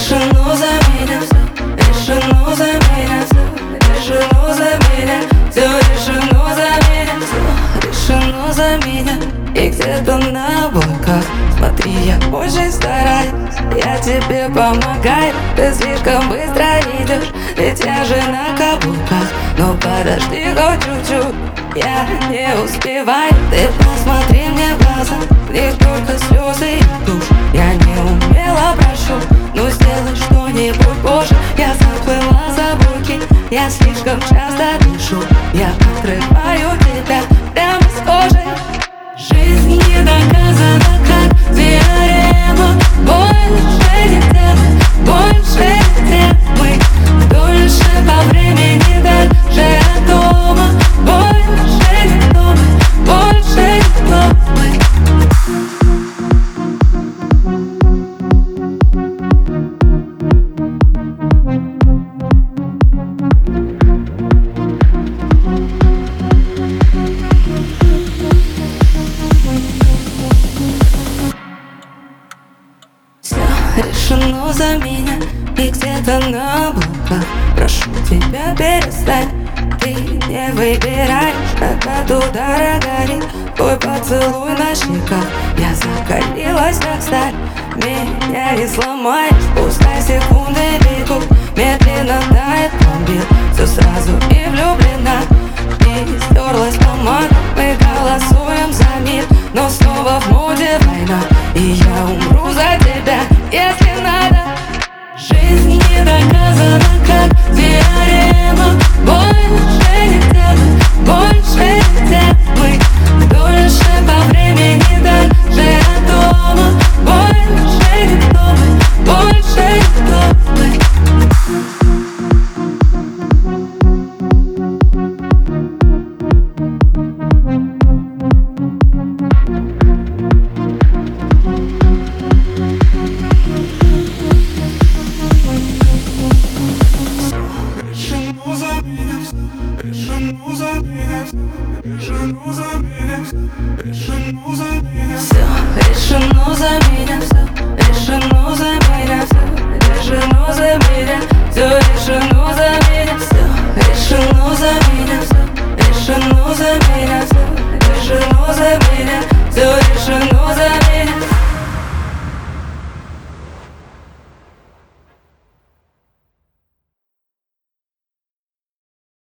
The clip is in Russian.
Решено за меня все, решено за меня все, решено за меня все, решено за меня все, решено за меня. И где-то на облаках, смотри, я очень стараюсь, я тебе помогаю. Ты слишком быстро идешь, ведь я же на каблуках. Но подожди хоть чуть-чуть, я не успеваю. Ты посмотри мне в глаза, в них только слезы и тушь. Я не умела, прошу, но сделай что-нибудь позже. Я заплыла за буки, я слишком часто дышу. Я отрываю тебя прямо с кожи. Жизнь не доказана, как теорема. Больше нельзя, больше нельзя. Мы дольше по времени, дальше от дома. Больше никто мы, больше никто мы. Решено за меня, и где-то на облаках. Прошу тебя, перестань, ты не выбираешь, когда туда горит твой поцелуй на щеках. Я закалилась, как сталь, меня не сломаешь. Пускай секунды бегут, медленно тает пломбир. Все сразу и влюблена, и стерлась помада. Мы голосуем за мир, но снова в моде война, и я умру за тебя.